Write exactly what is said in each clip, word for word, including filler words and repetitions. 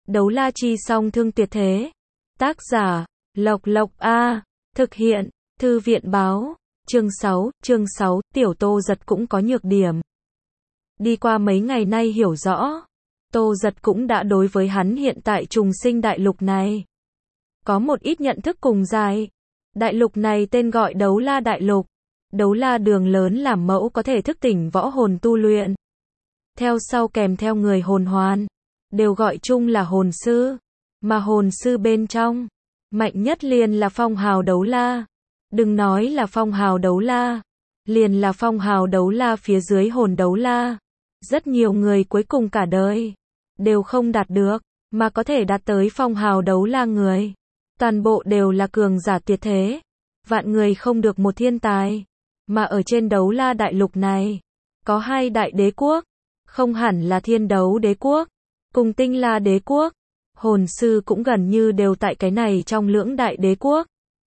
Đấu la chi song thương tuyệt thế. Tác giả, Lộc Lộc A. Thực hiện, Thư viện báo. Chương sáu, chương sáu, tiểu Tô Giật cũng có nhược điểm. Đi qua mấy ngày nay hiểu rõ, Tô Giật cũng đã đối với hắn hiện tại trùng sinh đại lục này có một ít nhận thức cùng dài. Đại lục này tên gọi Đấu La Đại Lục. Đấu la đường lớn làm mẫu có thể thức tỉnh võ hồn tu luyện. Theo sau kèm theo người hồn hoàn, đều gọi chung là hồn sư. Mà hồn sư bên trong, mạnh nhất liền là phong hào đấu la. Đừng nói là phong hào đấu la, liền là phong hào đấu la phía dưới hồn đấu la. Rất nhiều người cuối cùng cả đời đều không đạt được, mà có thể đạt tới phong hào đấu la người, toàn bộ đều là cường giả tuyệt thế. Vạn người không được một thiên tài. Mà ở trên đấu la đại lục này, có hai đại đế quốc, không hẳn là thiên đấu đế quốc, cùng tinh la đế quốc. Hồn sư cũng gần như đều tại cái này trong lưỡng đại đế quốc.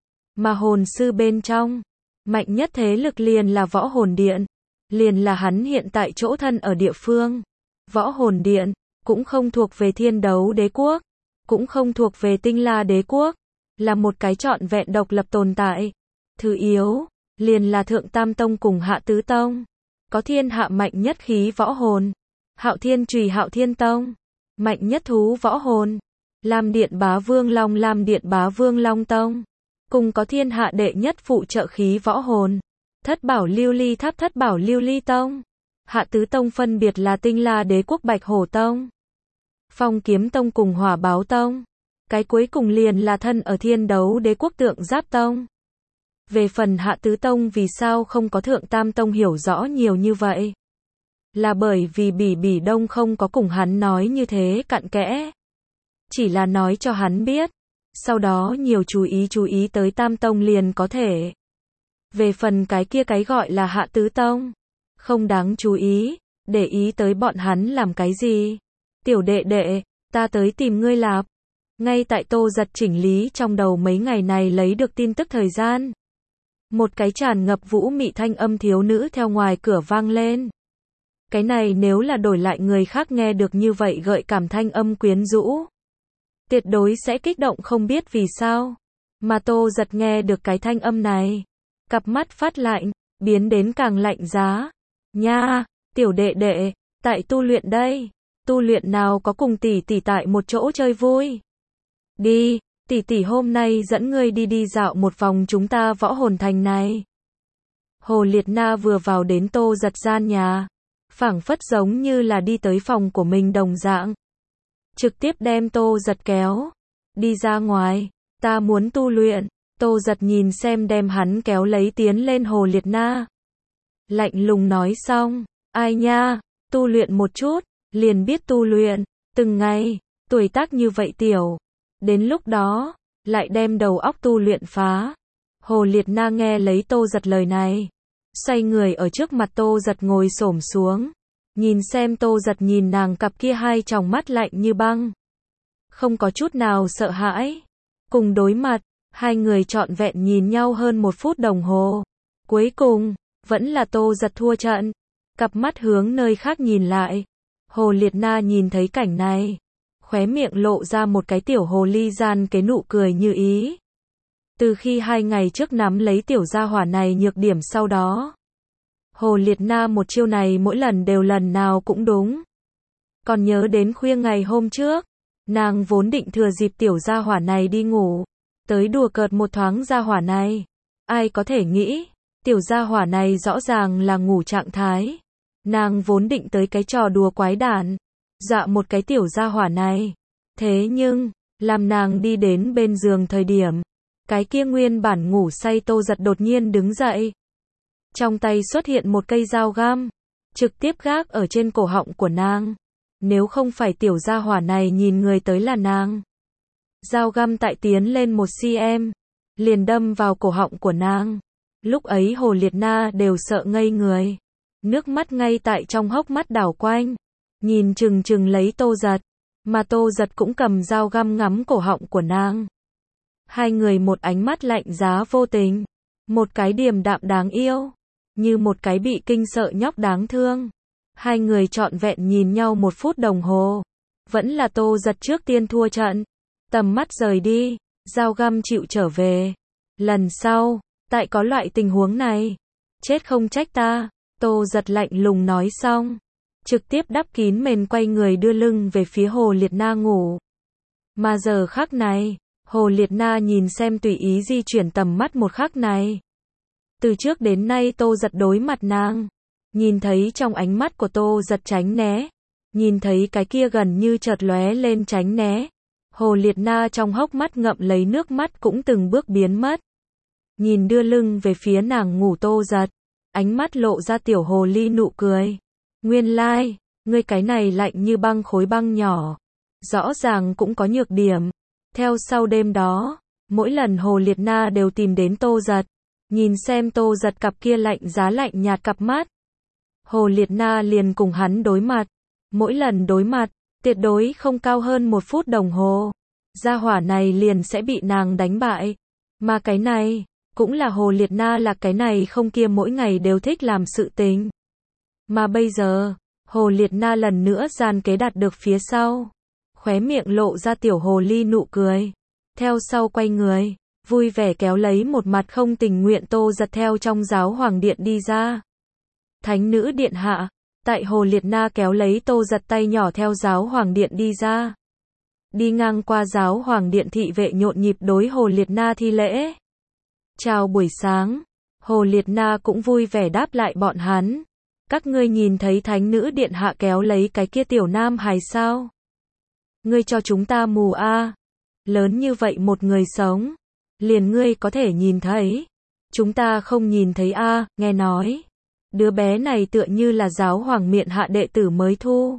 Mà hồn sư bên trong, mạnh nhất thế lực liền là võ hồn điện, liền là hắn hiện tại chỗ thân ở địa phương. Võ hồn điện, cũng không thuộc về thiên đấu đế quốc, cũng không thuộc về tinh la đế quốc, là một cái trọn vẹn độc lập tồn tại. Thứ yếu, liền là thượng tam tông cùng hạ tứ tông, có thiên hạ mạnh nhất khí võ hồn, Hạo Thiên Chùy Hạo Thiên Tông, mạnh nhất thú võ hồn, Lam Điện Bá Vương Long Lam Điện Bá Vương Long Tông, cùng có thiên hạ đệ nhất phụ trợ khí võ hồn, Thất Bảo Lưu Ly Tháp Thất Bảo Lưu Ly Tông. Hạ tứ tông phân biệt là tinh la đế quốc Bạch Hổ Tông, Phong Kiếm Tông cùng Hỏa Báo Tông. Cái cuối cùng liền là thân ở thiên đấu đế quốc Tượng Giáp Tông. Về phần hạ tứ tông vì sao không có thượng tam tông hiểu rõ nhiều như vậy, là bởi vì Bỉ Bỉ Đông không có cùng hắn nói như thế cặn kẽ, chỉ là nói cho hắn biết, sau đó nhiều chú ý chú ý tới tam tông liền có thể. Về phần cái kia cái gọi là hạ tứ tông, không đáng chú ý, để ý tới bọn hắn làm cái gì. Tiểu đệ đệ, ta tới tìm ngươi lạp. Ngay tại Tô Giật chỉnh lý trong đầu mấy ngày này lấy được tin tức thời gian, một cái tràn ngập vũ mị thanh âm thiếu nữ theo ngoài cửa vang lên. Cái này nếu là đổi lại người khác nghe được như vậy gợi cảm thanh âm quyến rũ, tuyệt đối sẽ kích động không biết vì sao. Mà Tô Giật nghe được cái thanh âm này, cặp mắt phát lạnh, biến đến càng lạnh giá. Nha, tiểu đệ đệ, tại tu luyện đây. Tu luyện nào có cùng tỷ tỷ tại một chỗ chơi vui. Đi, tỷ tỷ hôm nay dẫn ngươi đi đi dạo một vòng chúng ta võ hồn thành này. Hồ Liệt Na vừa vào đến Tô Giật gian nhà, phảng phất giống như là đi tới phòng của mình đồng dạng, trực tiếp đem Tô Giật kéo đi ra ngoài. Ta muốn tu luyện. Tô Giật nhìn xem đem hắn kéo lấy tiến lên Hồ Liệt Na, lạnh lùng nói xong, ai nha, tu luyện một chút, liền biết tu luyện, từng ngày, tuổi tác như vậy tiểu, đến lúc đó, lại đem đầu óc tu luyện phá. Hồ Liệt Na nghe lấy Tô Giật lời này, xoay người ở trước mặt Tô Giật ngồi xổm xuống, nhìn xem Tô Giật nhìn nàng cặp kia hai tròng mắt lạnh như băng, không có chút nào sợ hãi. Cùng đối mặt, hai người trọn vẹn nhìn nhau hơn một phút đồng hồ. Cuối cùng, vẫn là Tô Giật thua trận, cặp mắt hướng nơi khác nhìn lại. Hồ Liệt Na nhìn thấy cảnh này, khóe miệng lộ ra một cái tiểu hồ ly gian cái nụ cười như ý. Từ khi hai ngày trước nắm lấy tiểu gia hỏa này nhược điểm sau đó, Hồ Liệt Na một chiêu này mỗi lần đều lần nào cũng đúng. Còn nhớ đến khuya ngày hôm trước, nàng vốn định thừa dịp tiểu gia hỏa này đi ngủ, tới đùa cợt một thoáng gia hỏa này. Ai có thể nghĩ, tiểu gia hỏa này rõ ràng là ngủ trạng thái. Nàng vốn định tới cái trò đùa quái đản, dọa một cái tiểu gia hỏa này. Thế nhưng, làm nàng đi đến bên giường thời điểm, cái kia nguyên bản ngủ say Tô Giật đột nhiên đứng dậy. Trong tay xuất hiện một cây dao găm, trực tiếp gác ở trên cổ họng của nàng. Nếu không phải tiểu gia hỏa này nhìn người tới là nàng, dao găm tại tiến lên một xăng-ti-mét, liền đâm vào cổ họng của nàng. Lúc ấy Hồ Liệt Na đều sợ ngây người, nước mắt ngay tại trong hốc mắt đảo quanh, nhìn chừng chừng lấy Tô Giật, mà Tô Giật cũng cầm dao găm ngắm cổ họng của nàng. Hai người một ánh mắt lạnh giá vô tình, một cái điềm đạm đáng yêu, như một cái bị kinh sợ nhóc đáng thương. Hai người trọn vẹn nhìn nhau một phút đồng hồ, Vẫn là Tô Giật trước tiên thua trận. Tầm mắt rời đi, dao găm chịu trở về. Lần sau, tại có loại tình huống này, chết không trách ta. Tô Giật lạnh lùng nói xong, trực tiếp đắp kín mền quay người đưa lưng về phía Hồ Liệt Na ngủ. Mà giờ khắc này, Hồ Liệt Na nhìn xem tùy ý di chuyển tầm mắt một khắc này. Từ trước đến nay Tô Giật đối mặt nàng, nhìn thấy trong ánh mắt của Tô Giật tránh né, nhìn thấy cái kia gần như chợt lóe lên tránh né. Hồ Liệt Na trong hốc mắt ngậm lấy nước mắt cũng từng bước biến mất. Nhìn đưa lưng về phía nàng ngủ Tô Giật, ánh mắt lộ ra tiểu hồ ly nụ cười. Nguyên lai, like, ngươi cái này lạnh như băng khối băng nhỏ, rõ ràng cũng có nhược điểm. Theo sau đêm đó, mỗi lần Hồ Liệt Na đều tìm đến Tô Giật, nhìn xem Tô Giật cặp kia lạnh giá lạnh nhạt cặp mắt. Hồ Liệt Na liền cùng hắn đối mặt, mỗi lần đối mặt, tuyệt đối không cao hơn một phút đồng hồ. Gia hỏa này liền sẽ bị nàng đánh bại. Mà cái này, cũng là Hồ Liệt Na là cái này không kia mỗi ngày đều thích làm sự tình. Mà bây giờ, Hồ Liệt Na lần nữa gian kế đạt được phía sau. Khóe miệng lộ ra tiểu hồ ly nụ cười. Theo sau quay người, vui vẻ kéo lấy một mặt không tình nguyện Tô Giật theo trong giáo hoàng điện đi ra. Thánh nữ điện hạ, tại Hồ Liệt Na kéo lấy Tô Giật tay nhỏ theo giáo hoàng điện đi ra. Đi ngang qua giáo hoàng điện thị vệ nhộn nhịp đối Hồ Liệt Na thi lễ. Chào buổi sáng, Hồ Liệt Na cũng vui vẻ đáp lại bọn hắn. Các ngươi nhìn thấy thánh nữ điện hạ kéo lấy cái kia tiểu nam hài sao? Ngươi cho chúng ta mù a? À? Lớn như vậy một người sống, liền ngươi có thể nhìn thấy. Chúng ta không nhìn thấy a, à, nghe nói. Đứa bé này tựa như là giáo hoàng miện hạ đệ tử mới thu.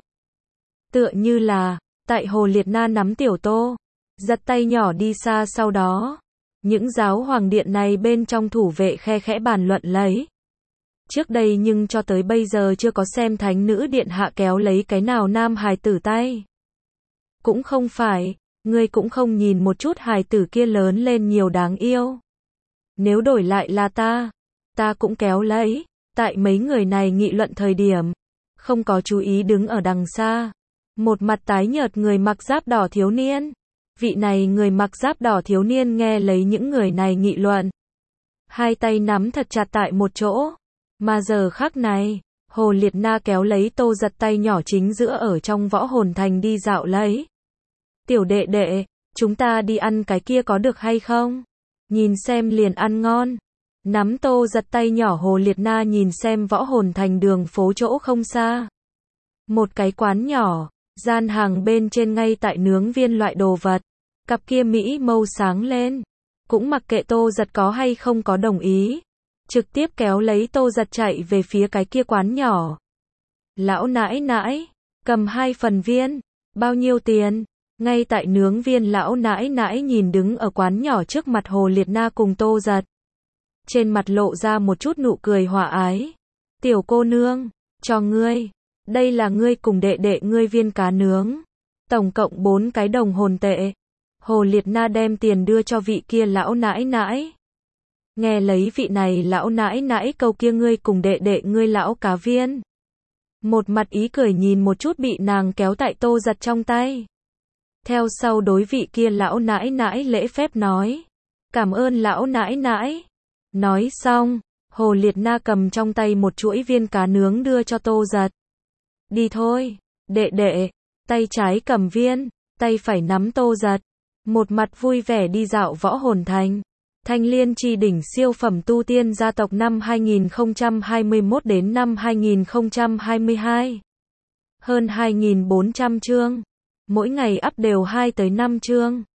Tựa như là, tại Hồ Liệt Na nắm tiểu Tô Giật tay nhỏ đi xa sau đó. Những giáo hoàng điện này bên trong thủ vệ khe khẽ bàn luận lấy. Trước đây nhưng cho tới bây giờ chưa có xem thánh nữ điện hạ kéo lấy cái nào nam hài tử tay. Cũng không phải, ngươi cũng không nhìn một chút hài tử kia lớn lên nhiều đáng yêu. Nếu đổi lại là ta, ta cũng kéo lấy. Tại mấy người này nghị luận thời điểm, không có chú ý đứng ở đằng xa. Một mặt tái nhợt người mặc giáp đỏ thiếu niên. Vị này người mặc giáp đỏ thiếu niên nghe lấy những người này nghị luận. Hai tay nắm thật chặt tại một chỗ. Mà giờ khắc này, Hồ Liệt Na kéo lấy Tô Giật tay nhỏ chính giữa ở trong võ hồn thành đi dạo lấy. Tiểu đệ đệ, chúng ta đi ăn cái kia có được hay không? Nhìn xem liền ăn ngon. Nắm Tô Giật tay nhỏ Hồ Liệt Na nhìn xem võ hồn thành đường phố chỗ không xa. Một cái quán nhỏ, gian hàng bên trên ngay tại nướng viên loại đồ vật. Cặp kia Mỹ mâu sáng lên. Cũng mặc kệ Tô Giật có hay không có đồng ý. Trực tiếp kéo lấy Tô Giật chạy về phía cái kia quán nhỏ. Lão nãi nãi, cầm hai phần viên. Bao nhiêu tiền? Ngay tại nướng viên lão nãi nãi nhìn đứng ở quán nhỏ trước mặt Hồ Liệt Na cùng Tô Giật. Trên mặt lộ ra một chút nụ cười hòa ái. Tiểu cô nương, cho ngươi. Đây là ngươi cùng đệ đệ ngươi viên cá nướng. Tổng cộng bốn cái đồng hồn tệ. Hồ Liệt Na đem tiền đưa cho vị kia lão nãi nãi. Nghe lấy vị này lão nãi nãi câu kia ngươi cùng đệ đệ ngươi lão cá viên. Một mặt ý cười nhìn một chút bị nàng kéo tại Tô Giật trong tay. Theo sau đối vị kia lão nãi nãi lễ phép nói. Cảm ơn lão nãi nãi. Nói xong, Hồ Liệt Na cầm trong tay một chuỗi viên cá nướng đưa cho Tô Giật. Đi thôi, đệ đệ, tay trái cầm viên, tay phải nắm Tô Giật. Một mặt vui vẻ đi dạo võ hồn thành. Thanh Liên Chi đỉnh siêu phẩm tu tiên gia tộc năm hai nghìn không trăm hai mươi mốt đến năm hai nghìn không trăm hai mươi hai. Hơn hai nghìn bốn trăm chương. Mỗi ngày up đều hai tới năm chương.